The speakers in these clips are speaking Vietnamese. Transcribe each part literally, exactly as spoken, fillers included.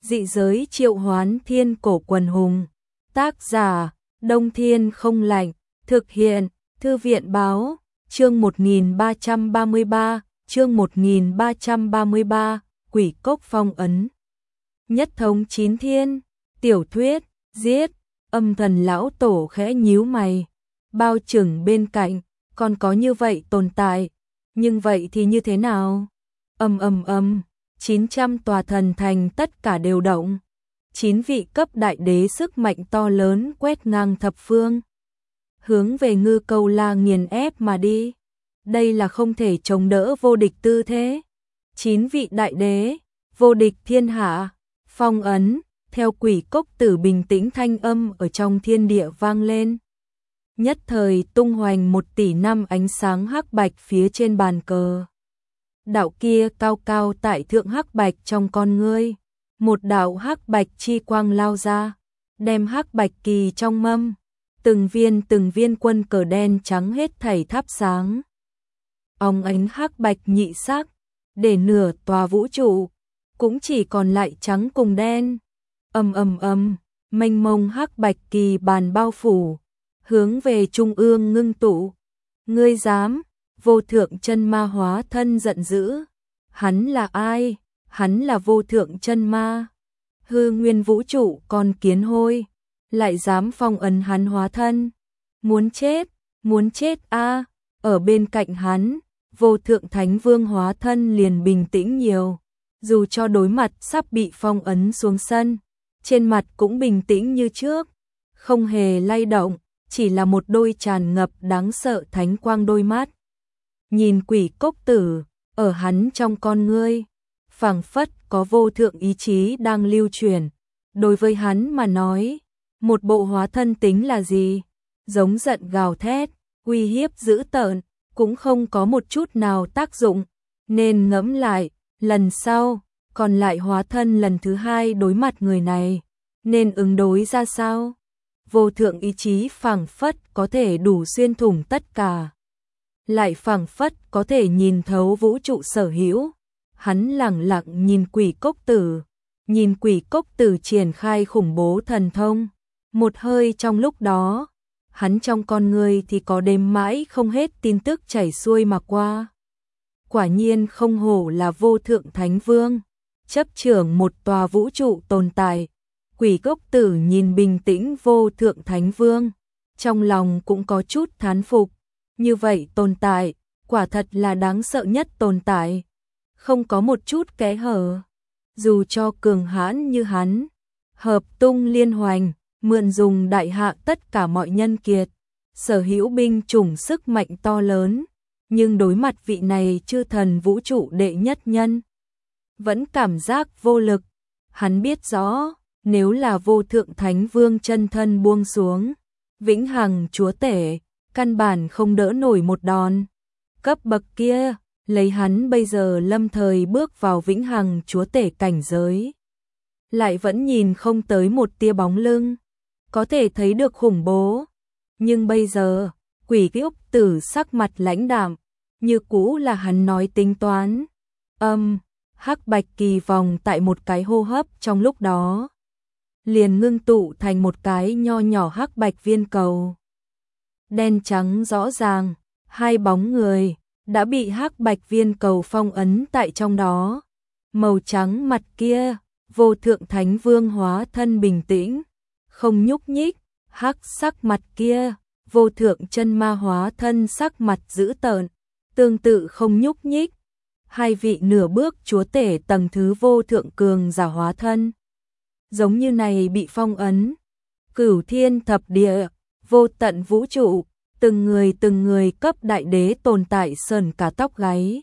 Dị giới triệu hoán thiên cổ quần hùng. Tác giả, Đông Thiên không lạnh. Thực hiện, Thư viện báo. Chương một nghìn ba trăm ba mươi ba, chương một nghìn ba trăm ba mươi ba, Quỷ Cốc phong ấn. Nhất thống chín thiên, tiểu thuyết, giết, Âm Thần lão tổ khẽ nhíu mày. Bao trưởng bên cạnh, còn có như vậy tồn tại, nhưng vậy thì như thế nào? Ầm ầm ầm, chín trăm tòa thần thành tất cả đều động. Chín vị cấp đại đế sức mạnh to lớn quét ngang thập phương, hướng về Ngư Câu La nghiền ép mà đi. Đây là không thể chống đỡ vô địch tư thế. Chín vị đại đế, vô địch thiên hạ, phong ấn, theo Quỷ Cốc Tử bình tĩnh thanh âm ở trong thiên địa vang lên. Nhất thời tung hoành một tỷ năm ánh sáng hắc bạch phía trên bàn cờ. Đạo kia cao cao tại thượng hắc bạch trong con ngươi, một đạo hắc bạch chi quang lao ra, đem hắc bạch kỳ trong mâm, từng viên từng viên quân cờ đen trắng hết thảy thắp sáng. Óng ánh hắc bạch nhị sắc, để nửa tòa vũ trụ cũng chỉ còn lại trắng cùng đen. Ầm ầm ầm, mênh mông hắc bạch kỳ bàn bao phủ, hướng về trung ương ngưng tụ. Ngươi dám? Vô thượng chân ma hóa thân giận dữ. Hắn là ai? Hắn là vô thượng chân ma. Hư nguyên vũ trụ con kiến hôi, lại dám phong ấn hắn hóa thân. Muốn chết, muốn chết a. Ở bên cạnh hắn, vô thượng thánh vương hóa thân liền bình tĩnh nhiều. Dù cho đối mặt sắp bị phong ấn xuống sân, trên mặt cũng bình tĩnh như trước, không hề lay động, chỉ là một đôi tràn ngập đáng sợ thánh quang đôi mắt. Nhìn Quỷ Cốc Tử, ở hắn trong con ngươi, phảng phất có vô thượng ý chí đang lưu truyền. Đối với hắn mà nói, một bộ hóa thân tính là gì? Giống giận gào thét, uy hiếp dữ tợn, cũng không có một chút nào tác dụng. Nên ngẫm lại, lần sau, còn lại hóa thân lần thứ hai đối mặt người này, nên ứng đối ra sao? Vô thượng ý chí phảng phất có thể đủ xuyên thủng tất cả, lại phảng phất có thể nhìn thấu vũ trụ sở hữu. Hắn lẳng lặng nhìn Quỷ Cốc Tử, nhìn Quỷ Cốc Tử triển khai khủng bố thần thông. Một hơi trong lúc đó, hắn trong con người thì có đêm mãi không hết tin tức chảy xuôi mà qua. Quả nhiên không hổ là vô thượng thánh vương, chấp trưởng một tòa vũ trụ tồn tại. Quỷ Cốc Tử nhìn bình tĩnh vô thượng thánh vương, trong lòng cũng có chút thán phục. Như vậy tồn tại, quả thật là đáng sợ nhất tồn tại, không có một chút kẽ hở. Dù cho cường hãn như hắn, hợp tung liên hoành, mượn dùng đại hạ tất cả mọi nhân kiệt, sở hữu binh chủng sức mạnh to lớn, nhưng đối mặt vị này chư thần vũ trụ đệ nhất nhân, vẫn cảm giác vô lực. Hắn biết rõ, nếu là vô thượng thánh vương chân thân buông xuống, vĩnh hằng chúa tể, căn bản không đỡ nổi một đòn. Cấp bậc kia, lấy hắn bây giờ lâm thời bước vào vĩnh hằng chúa tể cảnh giới, lại vẫn nhìn không tới một tia bóng lưng, có thể thấy được khủng bố. Nhưng bây giờ, Quỷ Cốc Tử sắc mặt lãnh đạm, như cũ là hắn nói tính toán. Âm, hắc bạch kỳ vòng tại một cái hô hấp trong lúc đó, liền ngưng tụ thành một cái nho nhỏ hắc bạch viên cầu. Đen trắng rõ ràng, hai bóng người đã bị hắc bạch viên cầu phong ấn tại trong đó. Màu trắng mặt kia, vô thượng thánh vương hóa thân bình tĩnh, không nhúc nhích. Hắc sắc mặt kia, vô thượng chân ma hóa thân sắc mặt dữ tợn, tương tự không nhúc nhích. Hai vị nửa bước chúa tể tầng thứ vô thượng cường giả hóa thân, giống như này bị phong ấn. Cửu thiên thập địa, vô tận vũ trụ, từng người từng người cấp đại đế tồn tại sờn cả tóc gáy.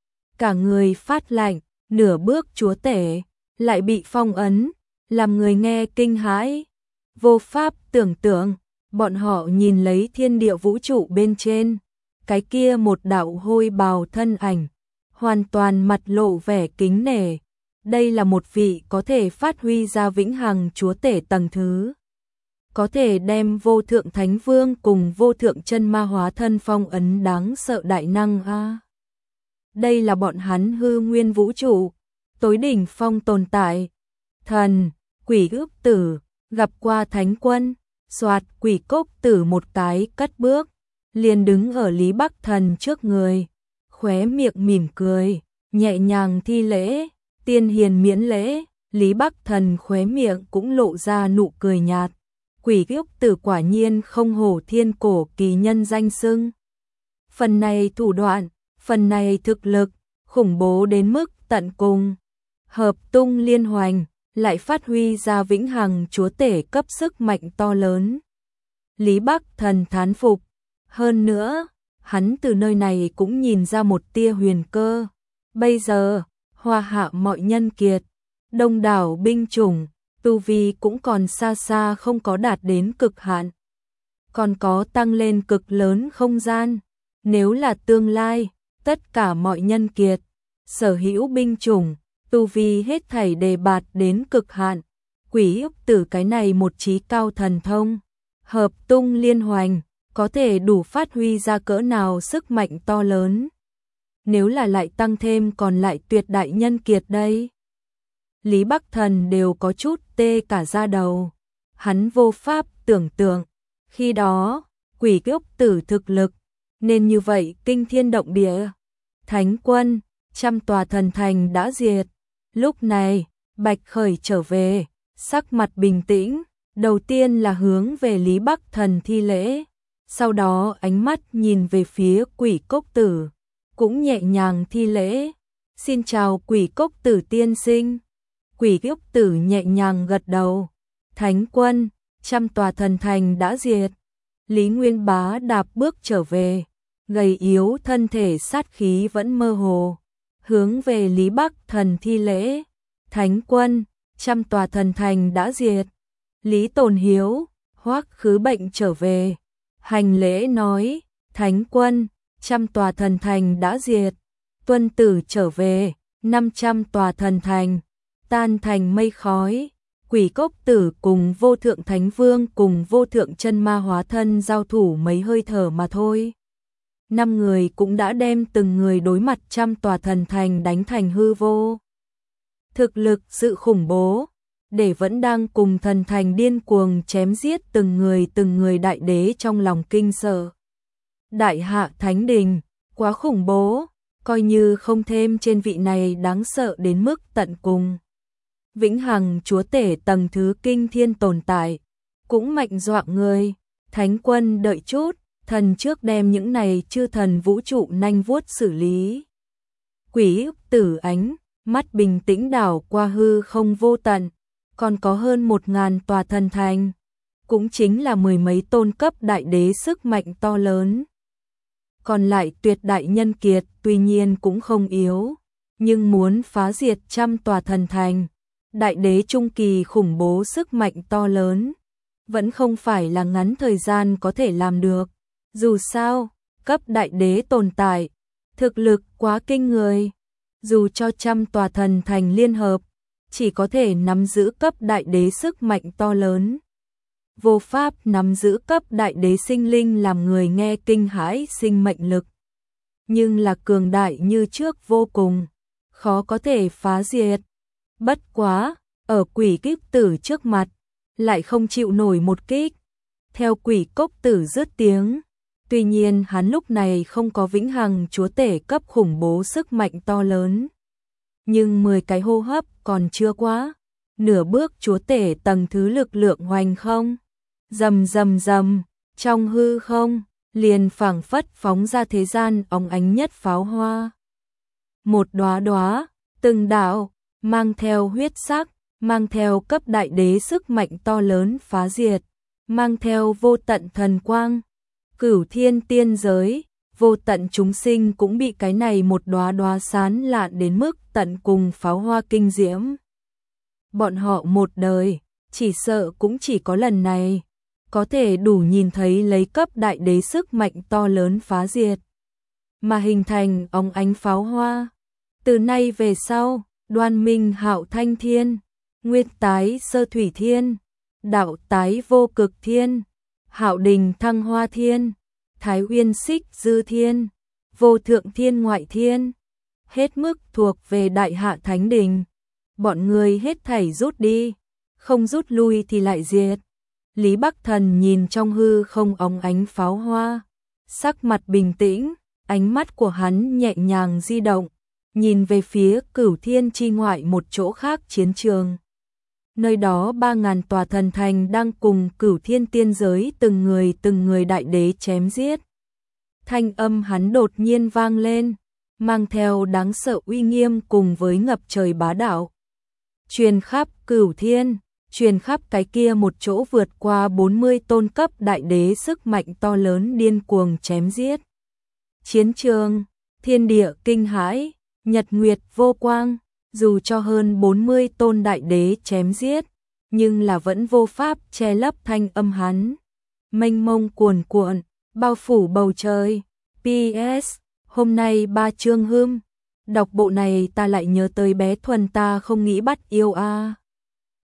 Cả người phát lạnh, nửa bước chúa tể, lại bị phong ấn, làm người nghe kinh hãi. Vô pháp tưởng tượng, bọn họ nhìn lấy thiên địa vũ trụ bên trên, cái kia một đạo hôi bào thân ảnh, hoàn toàn mặt lộ vẻ kính nể. Đây là một vị có thể phát huy ra vĩnh hằng chúa tể tầng thứ, có thể đem vô thượng thánh vương cùng vô thượng chân ma hóa thân phong ấn đáng sợ đại năng a. À, đây là bọn hắn hư nguyên vũ trụ tối đỉnh phong tồn tại. Thần, Quỷ Ước Tử, gặp qua Thánh Quân, soạt Quỷ Cốc Tử một cái cất bước, liền đứng ở Lý Bắc Thần trước người, khóe miệng mỉm cười, nhẹ nhàng thi lễ, tiên hiền miễn lễ. Lý Bắc Thần khóe miệng cũng lộ ra nụ cười nhạt. Quỷ Ước Tử quả nhiên không hổ thiên cổ kỳ nhân danh xưng. Phần này thủ đoạn, phần này thực lực, khủng bố đến mức tận cùng. Hợp tung liên hoành, lại phát huy ra vĩnh hằng chúa tể cấp sức mạnh to lớn. Lý Bắc Thần thán phục. Hơn nữa, hắn từ nơi này cũng nhìn ra một tia huyền cơ. Bây giờ, hoa hạ mọi nhân kiệt, đông đảo binh chủng, tu vi cũng còn xa xa không có đạt đến cực hạn. Còn có tăng lên cực lớn không gian. Nếu là tương lai, tất cả mọi nhân kiệt, sở hữu binh chủng, tu vi hết thảy đề bạt đến cực hạn. Quỷ Ước Tử cái này một trí cao thần thông, hợp tung liên hoành, có thể đủ phát huy ra cỡ nào sức mạnh to lớn. Nếu là lại tăng thêm còn lại tuyệt đại nhân kiệt đây. Lý Bắc Thần đều có chút tê cả da đầu. Hắn vô pháp tưởng tượng, khi đó, Quỷ Ước Tử thực lực, nên như vậy kinh thiên động địa. Thánh Quân, trăm tòa thần thành đã diệt. Lúc này, Bạch Khởi trở về, sắc mặt bình tĩnh, đầu tiên là hướng về Lý Bắc Thần thi lễ, sau đó ánh mắt nhìn về phía Quỷ Cốc Tử, cũng nhẹ nhàng thi lễ. Xin chào Quỷ Cốc Tử tiên sinh. Quỷ Ước Tử nhẹ nhàng gật đầu. Thánh Quân, trăm tòa thần thành đã diệt. Lý Nguyên Bá đạp bước trở về, gầy yếu thân thể sát khí vẫn mơ hồ, hướng về Lý Bắc Thần thi lễ. Thánh Quân, trăm tòa thần thành đã diệt. Lý Tồn Hiếu, Hoắc Khứ Bệnh trở về, hành lễ nói, Thánh Quân, trăm tòa thần thành đã diệt. Tuân Tử trở về, năm trăm tòa thần thành, tan thành mây khói. Quỷ Cốc Tử cùng Vô Thượng Thánh Vương cùng Vô Thượng Chân Ma hóa thân giao thủ mấy hơi thở mà thôi. Năm người cũng đã đem từng người đối mặt trăm tòa thần thành đánh thành hư vô. Thực lực sự khủng bố, để vẫn đang cùng thần thành điên cuồng chém giết từng người từng người đại đế trong lòng kinh sợ. Đại Hạ Thánh Đình, quá khủng bố, coi như không thêm trên vị này đáng sợ đến mức tận cùng. Vĩnh hằng chúa tể tầng thứ kinh thiên tồn tại, cũng mạnh dọa người. Thánh Quân đợi chút, thần trước đem những này chư thần vũ trụ nanh vuốt xử lý. Quỷ Ước Tử ánh mắt bình tĩnh đảo qua hư không vô tận, còn có hơn một ngàn tòa thần thành, cũng chính là mười mấy tôn cấp đại đế sức mạnh to lớn. Còn lại tuyệt đại nhân kiệt tuy nhiên cũng không yếu, nhưng muốn phá diệt trăm tòa thần thành, đại đế trung kỳ khủng bố sức mạnh to lớn, vẫn không phải là ngắn thời gian có thể làm được. Dù sao, cấp đại đế tồn tại, thực lực quá kinh người. Dù cho trăm tòa thần thành liên hợp, chỉ có thể nắm giữ cấp đại đế sức mạnh to lớn. Vô pháp nắm giữ cấp đại đế sinh linh làm người nghe kinh hãi sinh mệnh lực. Nhưng là cường đại như trước vô cùng, khó có thể phá diệt. Bất quá, ở Quỷ Ước Tử trước mặt, lại không chịu nổi một kích. Theo Quỷ Cốc Tử dứt tiếng, tuy nhiên hắn lúc này không có vĩnh hằng chúa tể cấp khủng bố sức mạnh to lớn. Nhưng mười cái hô hấp còn chưa quá, nửa bước chúa tể tầng thứ lực lượng hoành không. Rầm rầm rầm, trong hư không, liền phảng phất phóng ra thế gian óng ánh nhất pháo hoa. Một đóa đóa, từng đạo, mang theo huyết sắc, mang theo cấp đại đế sức mạnh to lớn phá diệt, mang theo vô tận thần quang. Cửu thiên tiên giới, vô tận chúng sinh cũng bị cái này một đóa đóa sán lạn đến mức tận cùng pháo hoa kinh diễm. Bọn họ một đời, chỉ sợ cũng chỉ có lần này, có thể đủ nhìn thấy lấy cấp đại đế sức mạnh to lớn phá diệt, mà hình thành óng ánh pháo hoa. Từ nay về sau, Đoan Minh Hạo Thanh Thiên, Nguyên Tái Sơ Thủy Thiên, Đạo Tái Vô Cực Thiên, Hạo Đình Thăng Hoa Thiên, Thái Uyên Xích Dư Thiên, Vô Thượng Thiên Ngoại Thiên, hết mức thuộc về Đại Hạ Thánh Đình. bọn người hết thảy rút đi, không rút lui thì lại diệt. Lý Bắc Thần nhìn trong hư không óng ánh pháo hoa, sắc mặt bình tĩnh, ánh mắt của hắn nhẹ nhàng di động, nhìn về phía Cửu Thiên chi ngoại một chỗ khác chiến trường. Nơi đó ba ngàn tòa thần thành đang cùng Cửu Thiên tiên giới từng người từng người đại đế chém giết. Thanh âm hắn đột nhiên vang lên, mang theo đáng sợ uy nghiêm cùng với ngập trời bá đạo. Truyền khắp Cửu Thiên, truyền khắp cái kia một chỗ vượt qua bốn mươi tôn cấp đại đế sức mạnh to lớn điên cuồng chém giết. Chiến trường, thiên địa kinh hãi, nhật nguyệt vô quang, dù cho hơn bốn mươi tôn đại đế chém giết, nhưng là vẫn vô pháp che lấp thanh âm hắn. Mênh mông cuồn cuộn, bao phủ bầu trời. pê ét, hôm nay ba chương hương, đọc bộ này ta lại nhớ tới bé Thuần ta không nghĩ bắt yêu a. À.